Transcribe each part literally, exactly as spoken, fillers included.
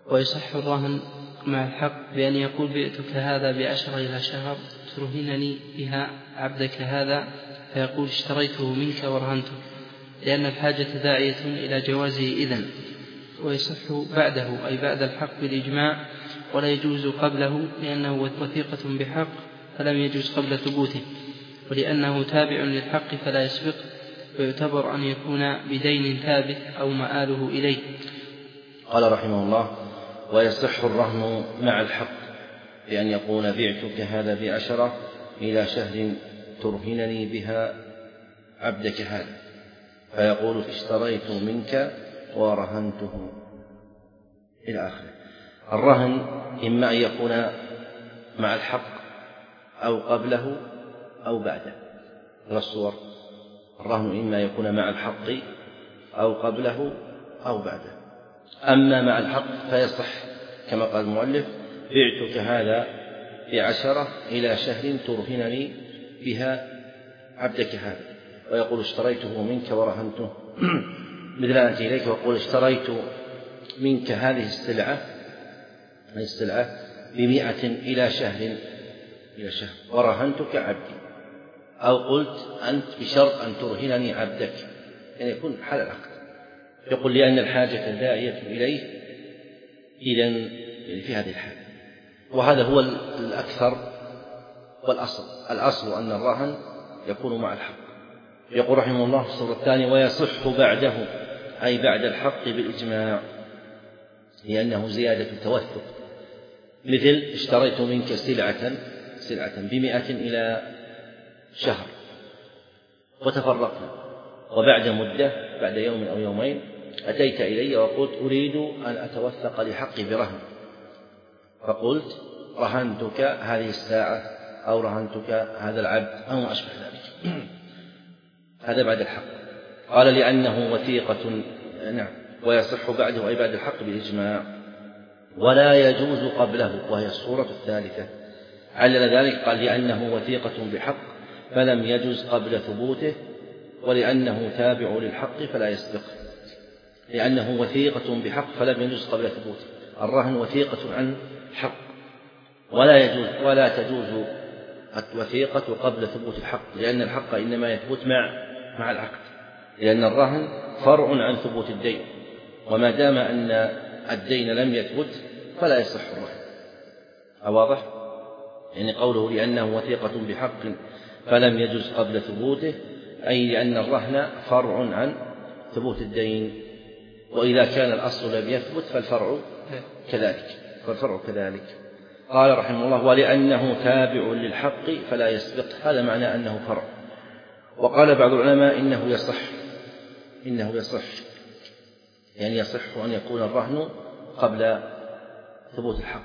ويصح الرهن مع الحق بأن يقول بئتك هذا بعشرة إلى شهر ترهنني بها عبدك هذا، فيقول اشتريته منك ورهنته، لأن الحاجة داعية إلى جوازه إذن. ويصح بعده أي بعد الحق بالإجماع، ولا يجوز قبله لأنه وثيقة بحق فلم يجوز قبل ثبوته، ولأنه تابع للحق فلا يسبق، ويعتبر أن يكون بدين ثابت أو مآله إليه. قال رحمه الله: ويصح الرهن مع الحق بأن يقول بعتك هذا بعشرة إلى شهر ترهنني بها عبدك هذا، فيقول اشتريت منك ورهنته إلى آخره. الرهن إما أن يكون مع الحق أو قبله أو بعده. الصور الرهن إما يكون مع الحق أو قبله أو بعده. أما مع الحق فيصح كما قال المؤلف: بعتك هذا بعشرة إلى شهر ترهنني بها عبدك هذا، ويقول اشتريته منك ورهنته. مثل أن أتي إليك وأقول اشتريت منك هذه السلعة هذه السلعة بمئة إلى شهر إلى شهر ورهنتك عبدي، أو قلت أنت بشرط أن ترهنني عبدك، يعني يكون حال العقد. يقول لأن الحاجة داعية إليه إذن في هذه الحالة. وهذا هو الأكثر والأصل. الأصل أن الرهن يكون مع الحق. يقول رحمه الله في الصورة الثانية: ويصح بعده أي بعد الحق بالإجماع، لأنه زيادة توثق. مثل اشتريت منك سلعة سلعة بمئة إلى شهر وتفرقنا، وبعد مدة بعد يوم أو يومين أتيت إلي وقلت أريد أن أتوثق لحقي برهن، فقلت رهنتك هذه الساعة أو رهنتك هذا العبد أو ما أشبه ذلك. هذا بعد الحق. قال: لأنه وثيقة. نعم. ويصح بعده أي بعد الحق بالإجماع، ولا يجوز قبله، وهي الصورة الثالثة. علل ذلك قال: لأنه وثيقة بحق فلم يجوز قبل ثبوته، ولأنه تابع للحق فلا يسبق. لأنه وثيقة بحق فلم يجوز قبل ثبوته. الرهن وثيقة عن حق، ولا يجوز ولا تجوز الوثيقة قبل ثبوت الحق، لأن الحق إنما يثبت مع مع العقد، لأن الرهن فرع عن ثبوت الدين، وما دام أن الدين لم يثبت فلا يصح الرهن. أواضح؟ يعني قوله لأنه وثيقة بحق فلم يجوز قبل ثبوته، أي لأن الرهن فرع عن ثبوت الدين، وإذا كان الأصل لم يثبت فالفرع كذلك فالفرع كذلك. قال رحمه الله: ولأنه تابع للحق فلا يسبق. هذا معنى أنه فرع. وقال بعض العلماء إنه يصح إنه يصح يعني يصح أن يكون الرهن قبل ثبوت الحق،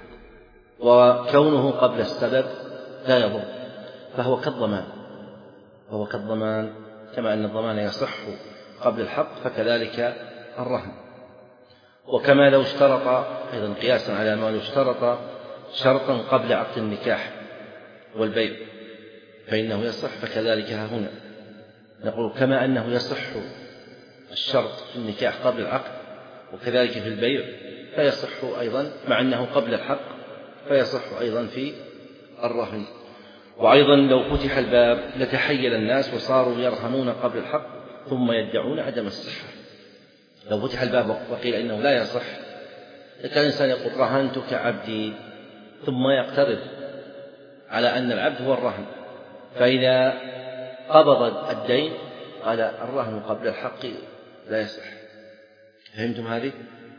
وكونه قبل السبب لا يضر، فهو كالضمان فهو كالضمان كما أن الضمان يصح قبل الحق فكذلك الرهن. وكما لو اشترط أيضا قياسا على ما لو اشترط شرطا قبل عقد النكاح والبيع فإنه يصح، فكذلك ها هنا نقول كما أنه يصح الشرط في النكاح قبل العقد وكذلك في البيع فيصح أيضا مع أنه قبل الحق فيصح أيضا في الرهن. وأيضا لو فتح الباب لتحيل الناس وصاروا يرهنون قبل الحق ثم يدعون عدم الصحة. لو فتح الباب وقيل إنه لا يصح كان الإنسان يقول رهنتك عبدي ثم يقترض على أن العبد هو الرهن، فإذا قبض الدين قال الرهن قبل الحق لا يصح. فهمتم هذه؟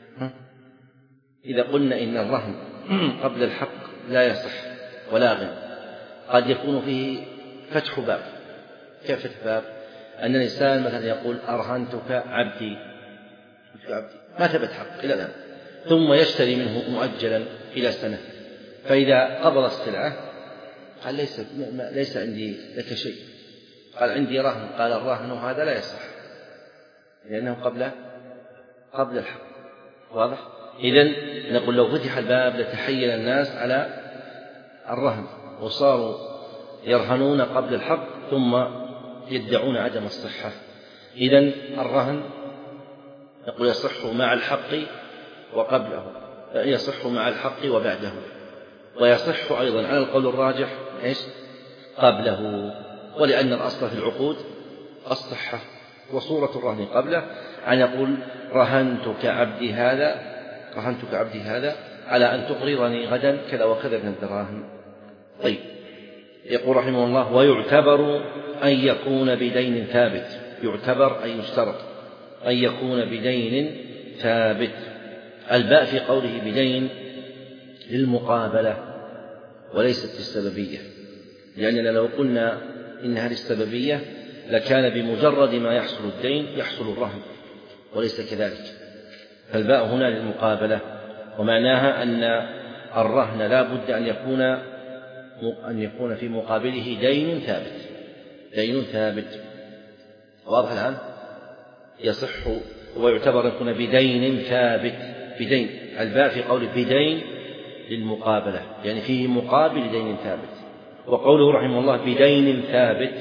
إذا قلنا إن الرهن قبل الحق لا يصح ولا غنى قد يكون فيه فتح باب. كيف فتح باب؟ أن الإنسان مثلا يقول أرهنتك عبدي ما ثبت حق إلى الآن، ثم يشتري منه مؤجلا إلى سنة، فإذا قبض السلعة قال ليس, ليس عندي لك شيء، قال عندي رهن، قال الرهن هذا لا يصح لأنه قبل قبل الحق. واضح؟ إذن نقول لو فتح الباب لتحيل الناس على الرهن وصاروا يرهنون قبل الحق ثم يدعون عدم الصحة. إذن الرهن نقول يصح مع الحق وقبله، يصح مع الحق وبعده، ويصح أيضا على القول الراجح إيش قبله، ولأن الأصل في العقود الصحة. وصورة الرهن قبله أن يقول رهنتك عبدي هذا رهنتك عبدي هذا على أن تقرضني غدا كذا وكذا من الدراهم. طيب، يقول رحمه الله ويعتبر أن يكون بدين ثابت، يعتبر أي يشترط أن يكون بدين ثابت. الباء في قوله بدين للمقابلة وليست للسببية، لأننا لو قلنا إنها للسببية لكان بمجرد ما يحصل الدين يحصل الرهن، وليس كذلك. فالباء هنا للمقابلة، ومعناها أن الرهن لا بد أن يكون أن يكون في مقابله دين ثابت دين ثابت واضح الآن؟ يصح ويعتبر يكون بدين ثابت، بدين الباء في قول بدين للمقابلة، يعني فيه مقابل دين ثابت. وقوله رحمه الله بدين ثابت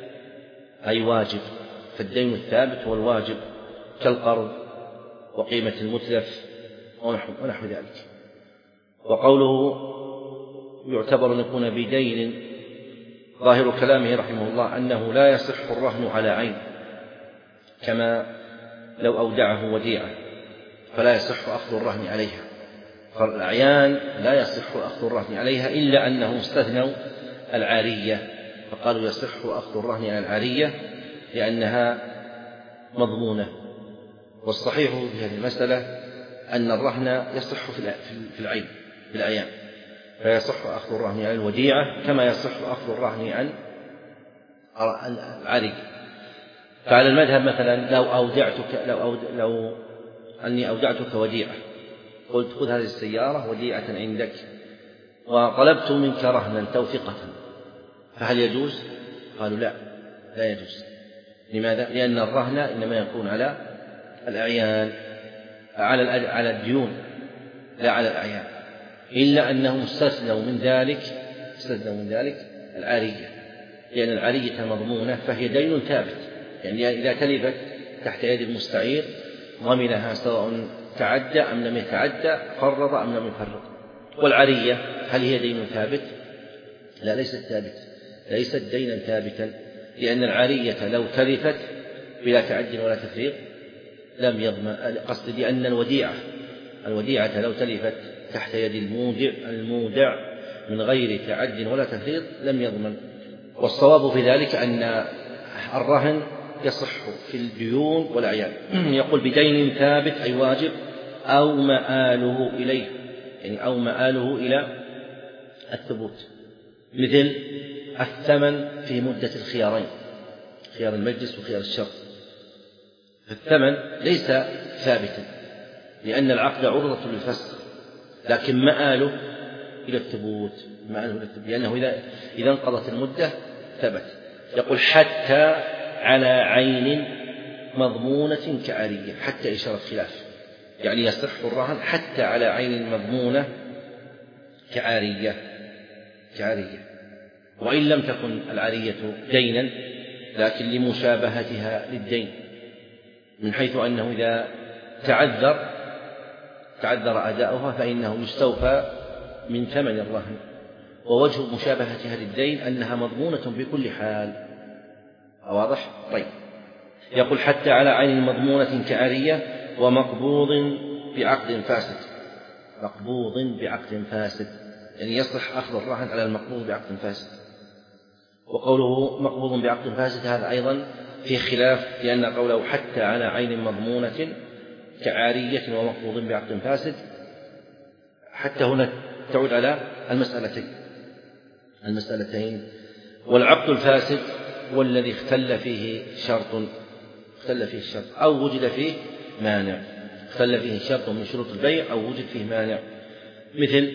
أي واجب، فالدين الثابت هو الواجب كالقرض وقيمة المتلف ونحو ذلك. وقوله يعتبر أن يكون بدين ظاهر كلامه رحمه الله أنه لا يصح الرهن على عين، كما لو أودعه وديعة فلا يصح أخذ الرهن عليها، فالأعيان لا يصح أخذ الرهن عليها إلا أنهم استثنوا العارية، فقالوا يصح أخذ الرهن على العارية لأنها مضمونة. والصحيح في هذه المسألة أن الرهن يصح في العين في الأعيان، فيصح أخذ الرهن عن الوديعة كما يصح أخذ الرهن عن العارية. فعلى المذهب مثلا لو أودعتك لو, أود لو أني أودعتك وديعة، قلت خذ هذه السيارة وديعة عندك وطلبت منك رهنا توثيقة، فهل يجوز؟ قالوا لا لا يجوز. لماذا؟ لأن الرهن إنما يكون على الأعيان، على على الديون لا على الأعيان، إلا أنهم استثنوا من ذلك استثنوا من ذلك العارية، لأن العارية مضمونة فهي دين ثابت، يعني إذا تلفت تحت يد المستعير ضمنها سواء تعدى أم لم يتعدى، فرض أم لم يفرض. والعارية هل هي دين ثابت؟ لا، ليست ثابت ليست دينا ثابتا، لأن العارية لو تلفت بلا تعد ولا تفريط لم يضمن، قصد لأن الوديعة الوديعة لو تلفت تحت يد المودع المودع من غير تعد ولا تفريط لم يضمن. والصواب في ذلك أن الرهن يصح في الديون والأعيان. يقول بدين ثابت أي واجب أو مآله إليه، يعني أو مآله إلى الثبوت، مثل الثمن في مدة الخيارين، خيار المجلس وخيار الشرط. الثمن ليس ثابتا لأن العقد عرضة للفسخ، لكن مآله إلى الثبوت مآله إلى الثبوت لأنه إذا إذا انقضت المدة ثبت. يقول حتى على عين مضمونة كعارية، حتى إشارة خلاف، يعني يصح الرهن حتى على عين مضمونة كعارية كعارية وإن لم تكن العارية دينا لكن لمشابهتها للدين، من حيث أنه إذا تعذر تعذر أداؤها فإنه يستوفى من ثمن الرهن، ووجه مشابهتها للدين أنها مضمونة بكل حال. واضح؟ طيب، يقول حتى على عين مضمونة كعارية ومقبوض بعقد فاسد، مقبوض بعقد فاسد يعني يصح أخذ الرهن على المقبوض بعقد فاسد. وقوله مقبوض بعقد فاسد هذا أيضا في خلاف، لأن قوله حتى على عين مضمونة كعارية ومقبوض بعقد فاسد حتى هنا تعود على المسألتين المسألتين والعقد الفاسد والذي اختل فيه شرط اختل فيه الشرط أو وجد فيه مانع، اختل فيه شرط من شروط البيع أو وجد فيه مانع، مثل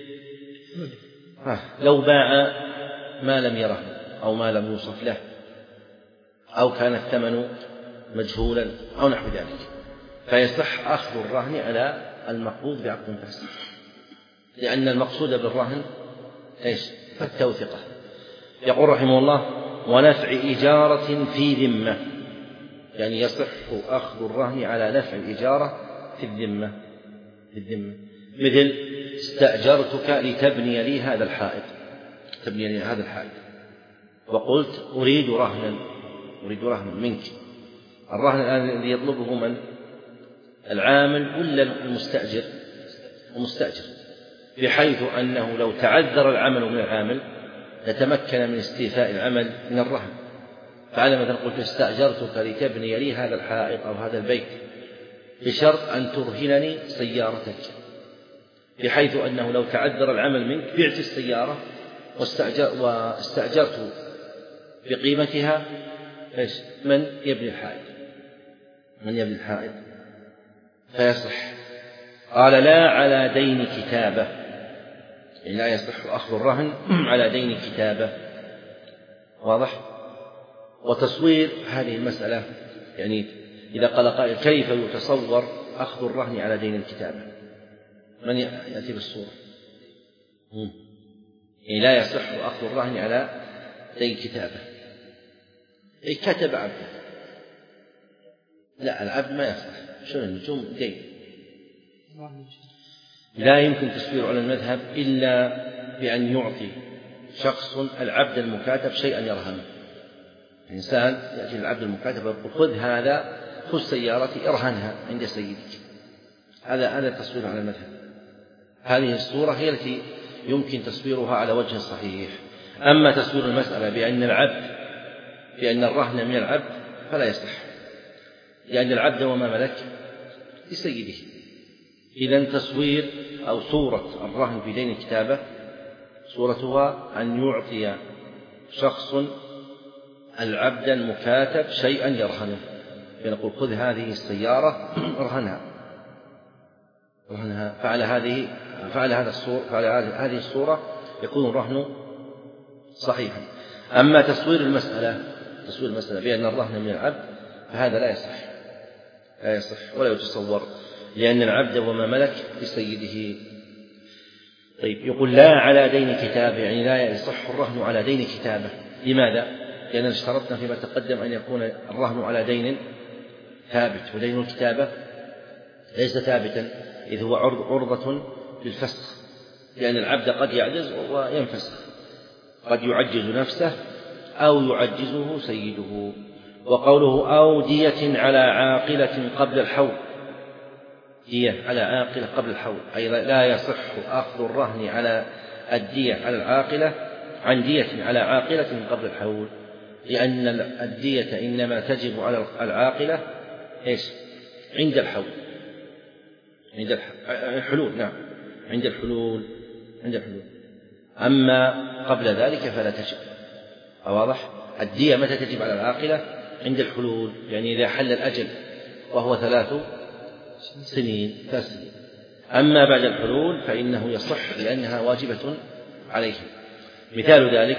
لو باع ما لم يره أو ما لم يوصف له أو كان الثمن مجهولا أو نحو ذلك، فيصح أخذ الرهن على المقبوض بعقد فاسد، لأن المقصود بالرهن إيش؟ التوثقة. يقول رحمه الله ونفع إجارة في ذمة، يعني يصح أخذ الرهن على نفع الإجارة في الذمة في الذمة مثل استأجرتك لتبني لي هذا الحائط، تبني لي هذا الحائط، وقلت أريد رهنا، أريد رهنا منك. الرهن الآن الذي يطلبه من؟ العامل ولا المستأجر؟ المستأجر، بحيث أنه لو تعذر العمل من العامل لتمكن من استيفاء العمل من الرهن. فعلى مثلا قلت استأجرتك لتبني لي هذا الحائط أو هذا البيت بشرط أن ترهنني سيارتك، بحيث أنه لو تعذر العمل منك بعت السيارة واستأجر واستأجرت بقيمتها إيش؟ من يبني الحائط، من يبني الحائط فيصح. قال لا على دين كتابة، يعني لا يصح أخذ الرهن على دين كتابة. واضح؟ وتصوير هذه المسألة، يعني إذا قال قائل كيف يتصور أخذ الرهن على دين الكتابة؟ من يأتي بالصورة؟ يعني لا يصح أخذ الرهن على دين كتابة، أي كتب عبده، لا العبد ما يصح، شنو النجوم دين، لا يمكن تصوير على المذهب إلا بأن يعطي شخص العبد المكاتب شيئا يرهنه. إنسان يأتي العبد المكاتب ويقول خذ هذا، خذ سيارتي ارهنها عند سيدك، هذا هذا التصوير على المذهب. هذه الصورة هي التي يمكن تصويرها على وجه صحيح. أما تصوير المسألة بأن العبد بأن الرهن من العبد فلا يصح، لأن العبد وما ملك لسيده. إذن تصوير أو صورة الرهن في دين الكتابة صورتها أن يعطي شخص العبد المكاتب شيئا يرهنه، فنقول خذ هذه السيارة ارهنها، ارهنها. فعلى هذه فعلى هذا الصورة فعلى هذه الصورة يكون الرهن صحيحا. أما تصوير المسألة تصوير المسألة بأن الرهن من العبد فهذا لا يصح، لا يصح ولا يتصور، لأن العبد وما ملك لسيده. طيب، يقول لا على دين كتابة، يعني لا يصح الرهن على دين كتابة. لماذا؟ لأننا اشترطنا فيما تقدم أن يكون الرهن على دين ثابت، ودين الكتابة ليس ثابتا إذ هو عرضة للفسخ، لأن العبد قد يعجز وينفسخ، قد يعجز نفسه أو يعجزه سيده. وقوله أو دية على عاقلة قبل الحول، دية على عاقلة قبل الحول، أي لا يصح أخذ الرهن على الدية على العاقلة عن دية على عاقلة قبل الحول، لأن الدية إنما تجب على العاقلة إيش؟ عند الحول، عند الحلول، نعم عند الحلول، عند الحلول. أما قبل ذلك فلا تجب. واضح؟ الدية متى تجب على العاقلة؟ عند الحلول، يعني إذا حل الأجل وهو ثلاث سنين ثلاث سنين. أما بعد الحلول فإنه يصح لأنها واجبة عليهم. مثال ذلك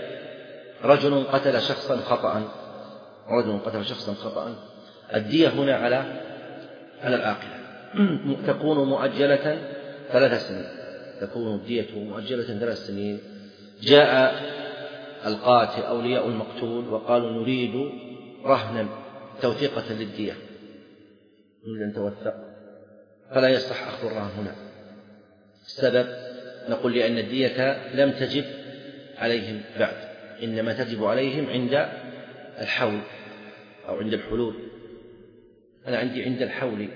رجل قتل شخصا خطأ، رجل قتل شخصا خطأ، الدية هنا على على العاقلة تكون مؤجلة ثلاث سنين، تكون الدية مؤجلة ثلاث سنين. جاء القاتل أولياء المقتول وقالوا نريد رهنا توثيقة للدية، نريد أن توثق، فلا يصح أخذ الرهن هنا. السبب نقول لأن الدية لم تجب عليهم بعد، إنما تجب عليهم عند الحول أو عند الحلول. أنا عندي عند الحول،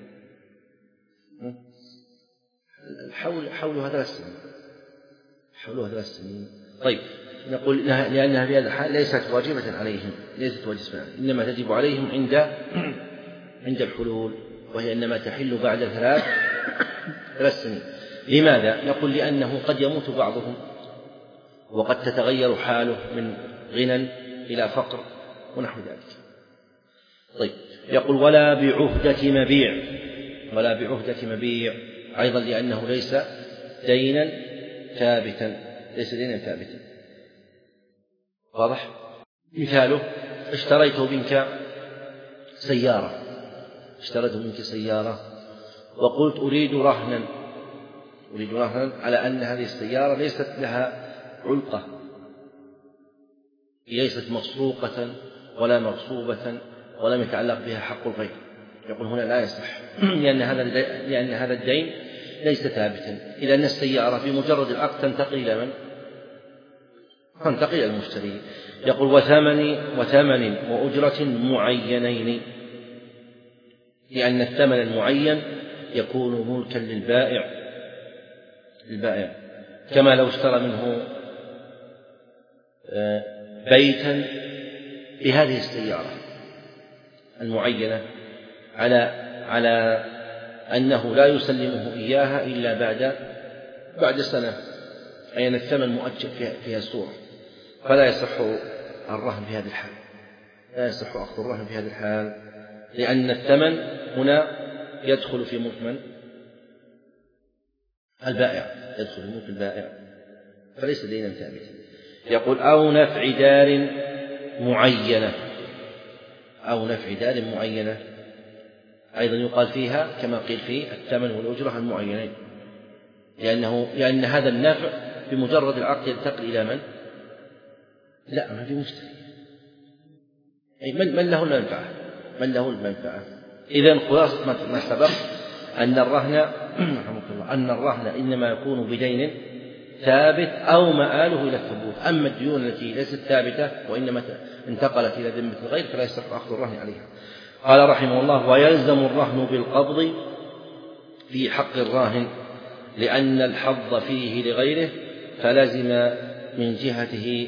الحول حولها ثلاث سنين، حولها ثلاث سنين. طيب، نقول لأنها في هذا الحال ليست واجبة عليهم، ليست واجبة عليهم، إنما تجب عليهم عند عند الحلول، وهي إنما تحل بعد ثلاث ثلاث سنين. لماذا؟ نقول لأنه قد يموت بعضهم، وقد تتغير حاله من غنى إلى فقر ونحو ذلك. طيب، يقول ولا بعهدة مبيع، ولا بعهدة مبيع أيضا لأنه ليس دينا ثابتا، ليس دينا ثابتا. واضح؟ مثاله اشتريت منك سيارة، اشتريت منك سيارة وقلت أريد رهنا، أريد رهنا على أن هذه السيارة ليست لها علقة، ليست مسروقة ولا مغصوبة ولم يتعلق بها حق الغير. يقول هنا لا يصح، لأن هذا لأن هذا الدين ليس ثابتا، إذا أن السيارة في مجرد العقد تنتقل إلى من؟ تنتقل إلى المشتري. يقول وثمن وثمن وأجرة معينين، لأن الثمن المعين يكون ملكا للبائع البائع كما لو اشترى منه بيتا بهذه السيارة المعينة على على أنه لا يسلمه إياها إلا بعد بعد سنة، أي أن الثمن مؤجل في الصورة، فلا يصح الرهن في هذه الحال، لا يصح أخذ الرهن في هذه الحال، لأن الثمن هنا يدخل في ملك من؟ البائع، يدخل في ملك البائع، فليس دينا ثابتا. يقول أو نفع دار معينة، أو نفع دار معينة أيضا يقال فيها كما قيل في الثمن والأجرة المعينين، لأنه لأن هذا النفع بمجرد العقد ينتقل إلى من؟ لا، ما في مشتري، أي من, من له المنفعة، من له المنفعة. إذن خلاصة ما سبق أن الرهن أن الرهن إنما يكون بدين ثابت أو مآله إلى الثبوت، أما الديون التي ليست ثابتة وإنما انتقلت إلى ذمة الغير فلا يصح أخذ الرهن عليها. قال رحمه الله ويلزم الرهن بالقبض في حق الراهن لأن الحظ فيه لغيره فلزم من جهته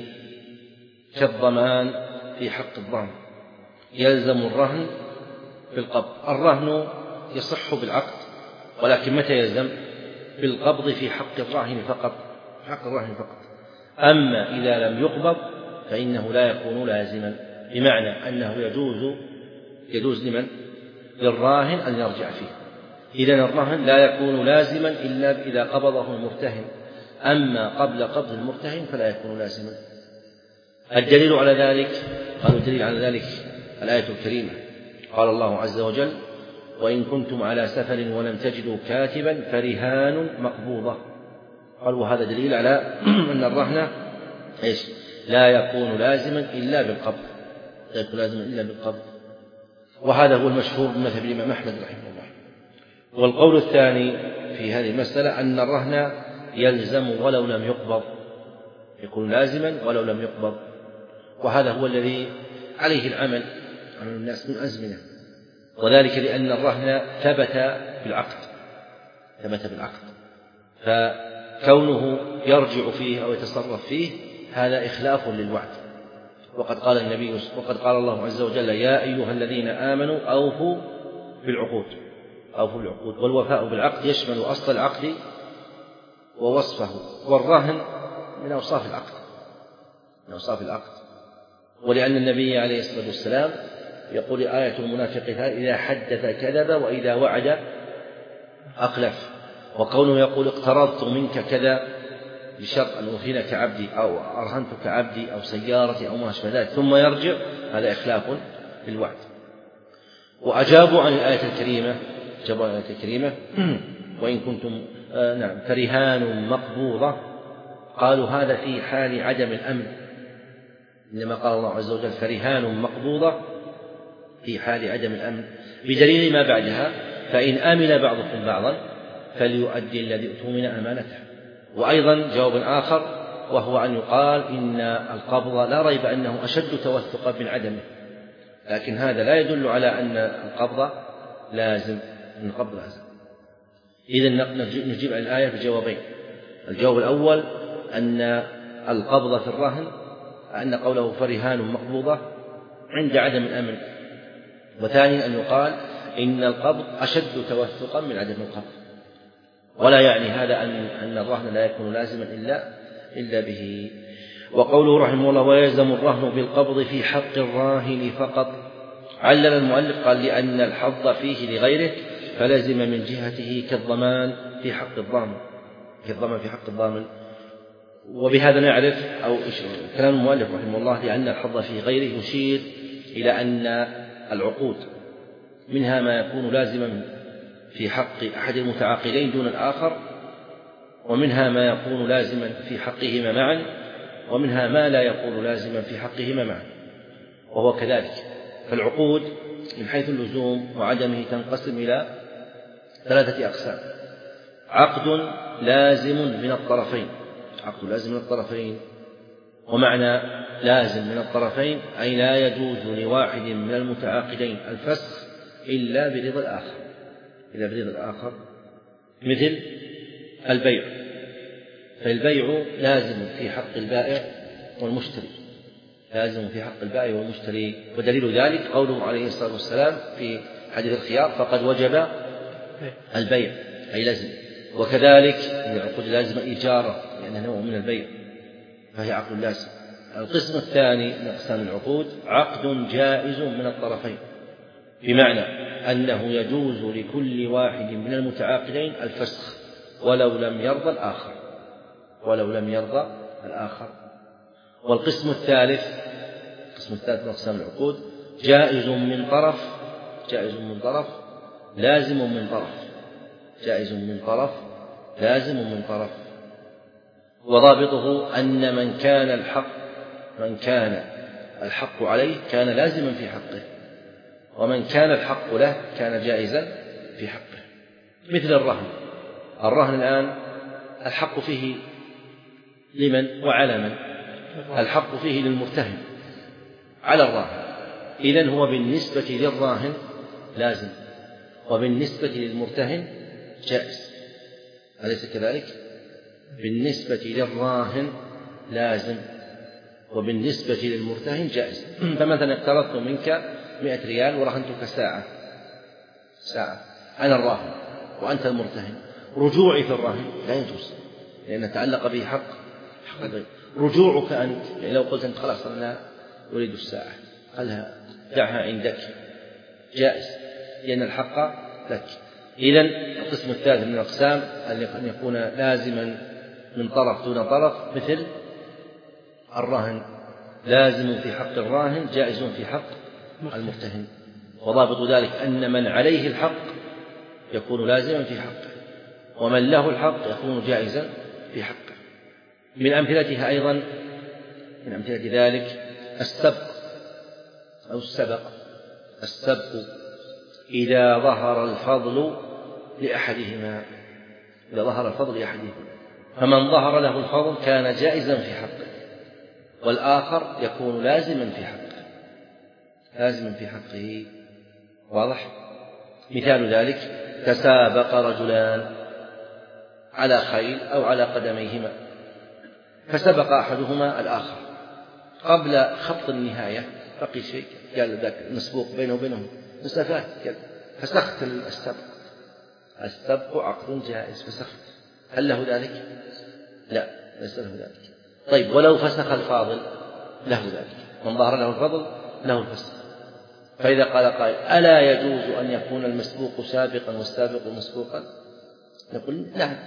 كالضمان في حق الضامن. يلزم الرهن بالقبض، الرهن يصح بالعقد، ولكن متى يلزم؟ بالقبض في حق الراهن فقط، حق الراهن فقط. أما إذا لم يقبض فإنه لا يكون لازما، بمعنى أنه يجوز يجوز لمن؟ للراهن أن يرجع فيه. إذن الرهن لا يكون لازما إلا إذا قبضه المرتهن، أما قبل قبض المرتهن فلا يكون لازما. الدليل على ذلك، قالوا الدليل على ذلك الآية الكريمة، قال الله عز وجل وإن كنتم على سفر ولم تجدوا كاتبا فرهان مقبوضة. قالوا هذا دليل على أن الرهن إيش؟ لا يكون لازما إلا بالقبض، لا يكون لازما إلا بالقبض، وهذا هو المشهور من مذهب الإمام أحمد رحمه الله. والقول الثاني في هذه المسألة أن الرهن يلزم ولو لم يقبض، يكون لازما ولو لم يقبض، وهذا هو الذي عليه العمل عن الناس من أزمنة، وذلك لأن الرهن ثبت بالعقد، ثبت بالعقد، فكونه يرجع فيه أو يتصرف فيه هذا إخلاف للوعد. وقد قال النبي وقد قال الله عز وجل يا أيها الذين آمنوا أوفوا بالعقود، أوفوا بالعقود، والوفاء بالعقد يشمل أصل العقد ووصفه، والرهن من أوصاف العقد، من أوصاف العقد. ولأن النبي عليه الصلاة والسلام يقول آية المنافق إذا حدث كذب وإذا وعد أخلف، وكونه يقول اقترضت منك كذا بشرط أن أرهنك عبدي أو أرهنتك عبدي أو سيارتي أو ما أشبه ذلك ثم يرجع، هذا إخلاف بالوعد. وأجابوا عن الآية الكريمة، أجابوا عن الآية الكريمة وإن كنتم آه نعم فرهان مقبوضة، قالوا هذا في حال عدم الأمن، إنما قال الله عز وجل فرهان مقبوضة في حال عدم الأمن، بدليل ما بعدها فإن آمن بعضكم بعضا فليؤدي الذي اؤتمن أمانته. وأيضا جواب آخر وهو أن يقال إن القبض لا ريب أنه أشد توثقا من عدمه، لكن هذا لا يدل على أن القبض لازم، أن القبض لازم. إذن نجيب عن الآية بجوابين، الجواب الأول أن القبض في الرهن أن قوله فرهان مقبوضة عند عدم الأمن، وثانيا أن يقال إن القبض أشد توثقا من عدم القبض، ولا يعني هذا أن أن الرهن لا يكون لازما إلا إلا به. وقوله رحمه الله ويلزم الرهن بالقبض في حق الراهن فقط، علل المؤلف قال لأن الحظ فيه لغيره فلزم من جهته كالضمان في حق الضامن، كالضمان في حق الضامن. وبهذا نعرف أو كلام المؤلف رحمه الله لأن الحظ في غيره يشير إلى أن العقود منها ما يكون لازما في حق أحد المتعاقدين دون الآخر، ومنها ما يكون لازما في حقهما معا، ومنها ما لا يكون لازما في حقهما معا، وهو كذلك. فالعقود من حيث اللزوم وعدمه تنقسم إلى ثلاثة أقسام: عقد لازم من الطرفين. عقد لازم من الطرفين، ومعنى لازم من الطرفين أي لا يجوز لواحد من المتعاقدين الفسخ إلا برضا الآخر، إلا برضا الآخر، مثل البيع، فالبيع لازم في حق البائع والمشتري، لازم في حق البائع والمشتري، ودليل ذلك قوله عليه الصلاة والسلام في حديث الخيار: فقد وجب البيع، أي لازم. وكذلك العقود لازم إيجارة لأنها نوع من البيع فهي عقد لازم. القسم الثاني من أقسام العقود عقد جائز من الطرفين، بمعنى أنه يجوز لكل واحد من المتعاقدين الفسخ ولو لم يرضى الآخر، ولو لم يرضى الآخر. والقسم الثالث القسم الثالث من أقسام العقود جائز من طرف، جائز من طرف لازم من طرف، جائز من طرف لازم من طرف. وضابطه أن من كان الحق من كان الحق عليه كان لازما في حقه، ومن كان الحق له كان جائزا في حقه. مثل الرهن، الرهن الآن الحق فيه لمن وعلى من؟ الحق فيه للمرتهن على الراهن، إذن هو بالنسبة للراهن لازم، وبالنسبة للمرتهن جائز، أليس كذلك؟ بالنسبة للراهن لازم، وبالنسبة للمرتهن جائز. فمثلا اقترضت منك مئة ريال ورهنتك ساعة ساعة أنا الراهن وأنت المرتهن، رجوعي في الراهن لا يجوز لأن تعلق به حق حق الغير. رجوعك أنت يعني لو قلت أنت خلاص أنا أريد الساعة قالها دعها عندك جائز لأن الحق لك. إذن القسم الثالث من الأقسام أن يكون لازما من طرف دون طرف، مثل الرهن لازم في حق الراهن جائز في حق المرتهن. وضابط ذلك أن من عليه الحق يكون لازما في حقه، ومن له الحق يكون جائزا في حقه. من أمثلتها أيضا من أمثلة ذلك السبق أو السبق. السبق إذا ظهر الفضل لأحدهما، إذا ظهر الفضل لأحدهما، فمن ظهر له الفضل كان جائزا في حقه، والآخر يكون لازما في حقه، لازما في حقه. واضح؟ مثال ذلك تسابق رجلان على خيل أو على قدميهما، فسبق أحدهما الآخر، قبل خط النهاية بقي شيء، قال ذاك المسبوق بينه وبينهم مسافات، فسخت السبق. السبق عقد جائز فسخت، هل له ذلك؟ لا، ليس له ذلك. طيب ولو فسخ الفاضل له ذلك، من ظهر له الفضل له الفسخ. فإذا قال قائل ألا يجوز أن يكون المسبوق سابقا والسابق مسبوقا؟ نقول نعم،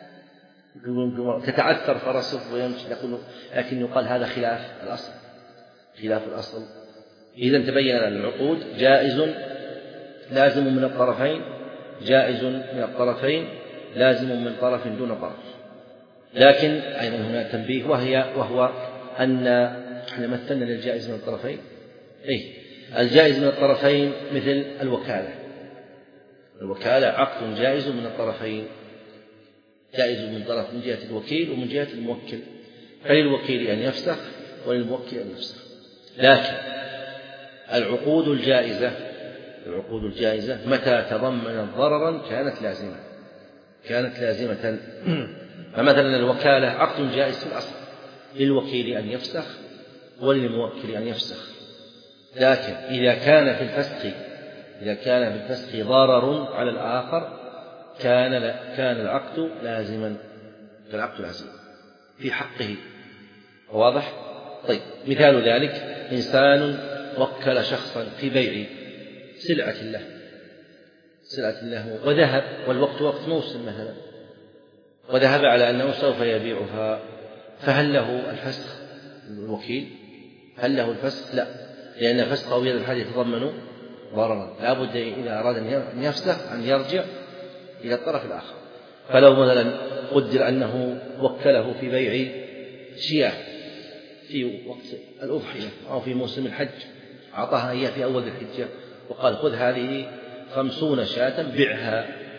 تتعثر فرسه ويمشي، نقول لكن يقال هذا خلاف الأصل، خلاف الأصل. إذن تبين أن العقود جائز لازم من الطرفين، جائز من الطرفين لازم من طرف دون طرف. لكن أيضا هنا تنبيه وهي وهو أن احنا مثلنا للجائز من الطرفين إيه؟ الجائز من الطرفين مثل الوكالة، الوكالة عقد جائز من الطرفين، جائز من طرف من جهة الوكيل ومن جهة الموكل، فللوكيل أن يفسخ وللموكل أن يفسخ. لكن العقود الجائزة العقود الجائزة متى تضمنت ضررا كانت لازمة، كانت لازمة. فمثلا الوكالة عقد جائز في الأصل، للوكيل أن يفسخ وللموكل أن يفسخ، لكن إذا كان في الفسخ إذا كان في الفسخ ضرر على الآخر كان كان العقد لازما، العقد لازما في حقه. واضح؟ طيب مثال ذلك إنسان وكل شخصا في بيع سلعة له سلعة له وذهب، والوقت وقت موسم مثلا، وذهب على أنه سوف يبيعها، فهل له الفسخ؟ الوكيل هل له الفسخ؟ لا، لأن فسخه بيد الحال يتضمن ضررا، لا بد إذا أراد أن يفسخ أن يرجع إلى الطرف الآخر. فلو مثلا قدر أنه وكله في بيع شياه في وقت الأضحية أو في موسم الحج، أعطاها إياه في أول الحجة وقال خذ هذه خمسون شاة بعها،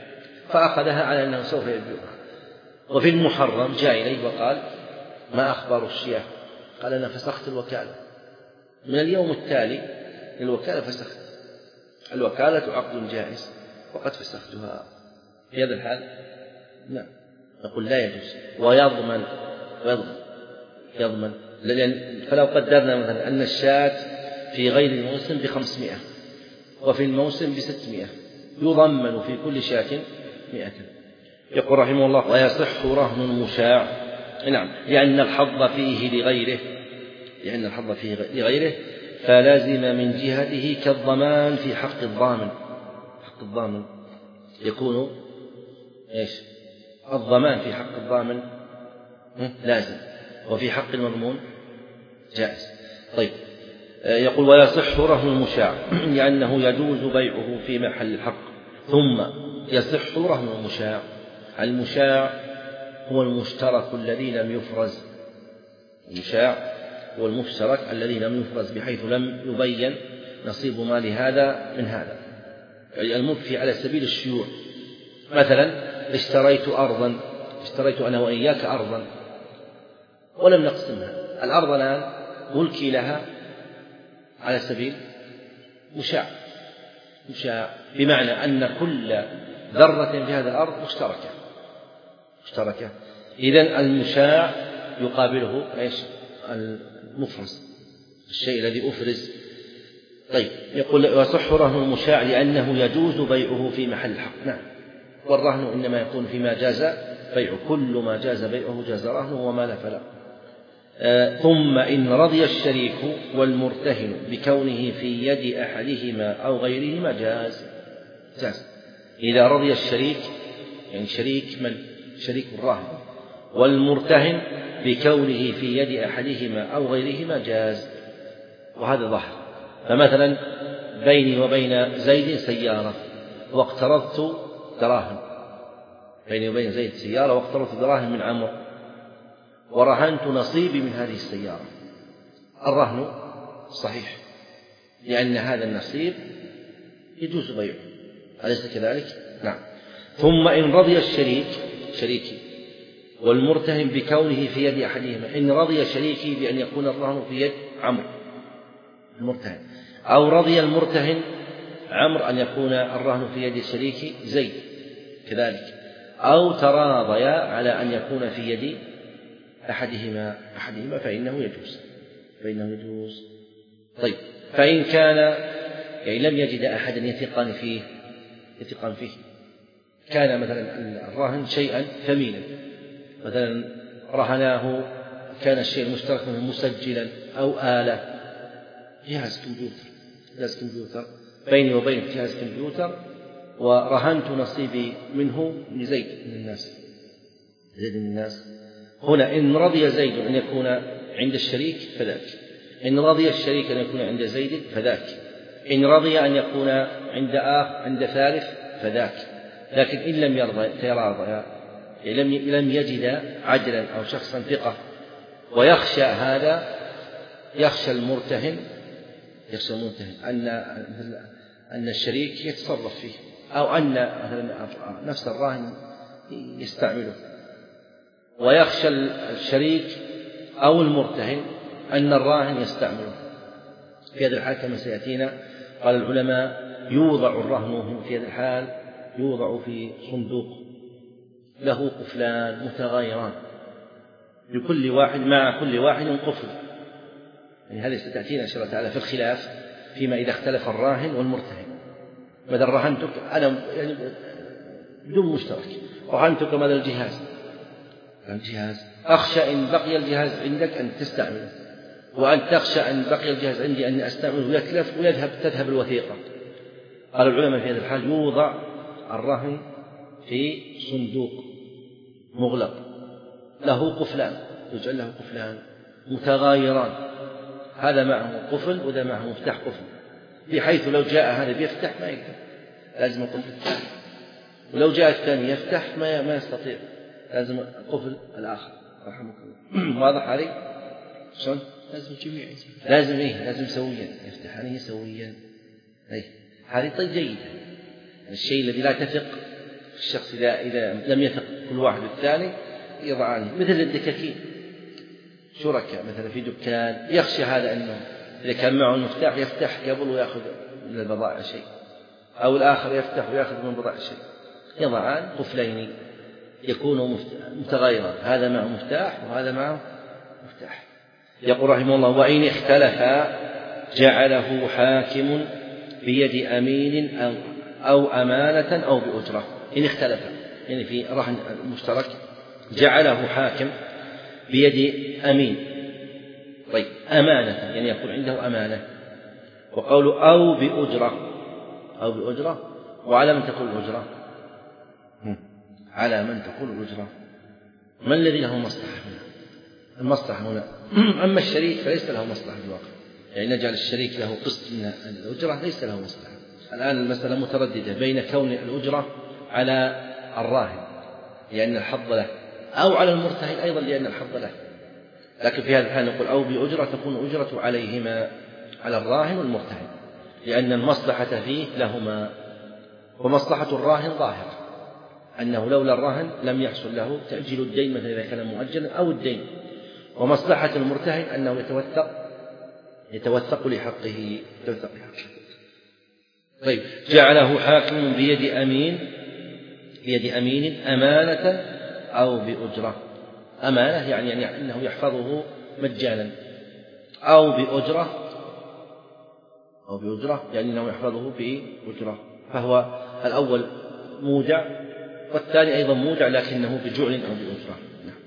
فأخذها على أنه سوف يبيعها. وفي المحرم جاء إليه وقال ما أخبار الشياه؟ قال أنا فسخت الوكالة، من اليوم التالي للوكالة فسخت. الوكالة عقد جائز وقد فسختها. في هذا الحال نعم نقول لا يجوز. ويضمن ويضمن يضمن لأن فلو قدرنا مثلا أن الشاة في غير الموسم بخمسمائة وفي الموسم بستمائة يضمن في كل شاة مائة. يقول رحمه الله ويصح رهن المشاع، نعم لأن الحظ فيه لغيره لأن الحظ فيه لغيره فلازم من جهته كالضمان في حق الضامن. حق الضامن يكون إيش؟ الضمان في حق الضامن لازم، وفي حق المضمون جائز. طيب يقول ويصح رهن المشاع لأنه يجوز بيعه في محل الحق. ثم يصح رهن المشاع. المشاع هو المشترك الذي لم يفرز. المشاع هو المشترك الذي لم يفرز بحيث لم يبين نصيب مال هذا من هذا، يعني الملك على سبيل الشيوع. مثلا اشتريت أرضا اشتريت أنا وإياك أرضا ولم نقسمها. الأرض الآن ملكي لها على سبيل مشاع مشاع بمعنى أن كل ذرة في هذه الأرض مشتركة مشتركة إذن المشاع يقابله إيش؟ المفرز، الشيء الذي أفرز. طيب يقول ويصح رهن المشاع لأنه يجوز بيعه في محل الحق. نعم والرهن إنما يكون فيما جاز بيعه، كل ما جاز بيعه جاز رهنه وما لا فلا. آه ثم إن رضي الشريك والمرتهن بكونه في يد أحدهما أو غيرهما جاز جاز إذا رضي الشريك يعني شريك من شريك الراهن والمرتهن بكونه في يد أحدهما أو غيرهما جاز. وهذا ظاهر. فمثلا بيني وبين زيد سيارة واقترضت دراهم، بيني وبين زيد سيارة واقترضت دراهم من عمرو ورهنت نصيبي من هذه السيارة. الرهن صحيح لأن هذا النصيب يجوز بيعه، أليس كذلك؟ نعم. ثم إن رضي الشريك شريكي والمرتهن بكونه في يد أحدهما، إن رضي شريكي بأن يكون الرهن في يد عمرو المرتهن، أو رضي المرتهن عمرو أن يكون الرهن في يد شريكي زيد كذلك، أو تراضيا على أن يكون في يد أحدهما أحدهما فإنه يجوز فإنه يجوز. طيب فإن كان يعني لم يجد أحدا يثقان فيه يثقان فيه كان مثلا الراهن شيئا ثمينا، مثلا رهناه كان الشيء المشترك منه مسجلا أو آلة، جهاز كمبيوتر جهاز كمبيوتر بيني وبين جهاز كمبيوتر ورهنت نصيبي منه لزيد من الناس زيد من الناس. هنا إن رضي زيد أن يكون عند الشريك فذاك، إن رضي الشريك أن يكون عند زيد فذاك، إن رضي أن يكون عند آخ عند ثالث فذاك. لكن إن لم يرضى تراضى لم لم يجد عدلا أو شخصا ثقة، ويخشى هذا يخشى المرتهن يخشى المرتهن أن أن الشريك يتصرف فيه أو أن نفس الراهن يستعمله، ويخشى الشريك أو المرتهن أن الراهن يستعمله. في هذا الحال كما سيأتينا قال العلماء يوضع الرهن في هذا الحال يوضع في صندوق له قفلان متغايران لكل واحد مع كل واحد قفل، يعني هذه ستأتينا إن شاء الله تعالى في الخلاف فيما إذا اختلف الراهن والمرتهن. مثلا رهنتك أنا يعني بدون مشترك رهنتك ماذا الجهاز الجهاز أخشى إن بقي الجهاز عندك أن تستعمله، وأن تخشى أن بقي الجهاز عندي أن أستعمله ويتلف ويذهب تذهب الوثيقة. قال العلماء في هذا الحال يوضع الرهن في صندوق مغلق له قفلان يجعل له قفلان متغايران، هذا معه قفل وذا معه مفتاح قفل، بحيث لو جاء هذا بيفتح ما يقدر لازم القفل الثاني، ولو جاء الثاني يفتح ما ما يستطيع لازم القفل الآخر. رحمك الله. واضح علي؟ شلون؟ لازم الجميع لازم إيه لازم سويا يفتحانه سويا. أي هذه طيب جيدة. الشيء الذي لا تثق الشخص إذا إذا لم يثق كل واحد بالثاني يضعانه، مثل الدكاكين شركاء مثلا في دكان، يخشى هذا أنه إذا كان معه المفتاح يفتح قبل ويأخذ من البضائع شيء، أو الآخر يفتح ويأخذ من البضائع شيء، يضعان قفلين يكون متغيرا، هذا معه مفتاح وهذا معه مفتاح. يقول رحمه الله: وإن اختلفا جعله حاكم بيد أمين أو, أو أمانة أو بأجرة. إن اختلفا يعني في رهن مشترك جعله حاكم بيد أمين، طيب أمانة يعني يكون عنده أمانة، وقوله أو بأجرة، أو بأجرة، وعلى من تكون الأجرة؟ على من تكون الأجرة؟ من الذي له مصلحة هنا؟ المصلحة هنا أما الشريك فليس له مصلحة في الواقع، يعني نجعل الشريك له قسط من الأجرة ليس له مصلحة. الآن المسألة مترددة بين كون الأجرة على الراهن لأن الحظ له، أو على المرتهن أيضا لأن الحظ له، لكن في هذا الحال نقول أو بأجرة تكون أجرة عليهما، على الراهن والمرتهن، لأن المصلحة فيه لهما، ومصلحة الراهن ظاهرة أنه لولا الراهن لم يحصل له تأجيل الدين مثلا إذا كان مؤجلا أو الدين، ومصلحة المرتهن أنه يتوثق يتوثق لحقه يتوثق لحقه. طيب جعله حاكم بيد أمين بيد أمين أمانة أو بأجرة، أمانة يعني, يعني أنه يحفظه مجانا، أو بأجرة أو بأجرة يعني أنه يحفظه بأجرة، فهو الأول مودع والثاني أيضا مودع لكنه بجعل أو بأجرة.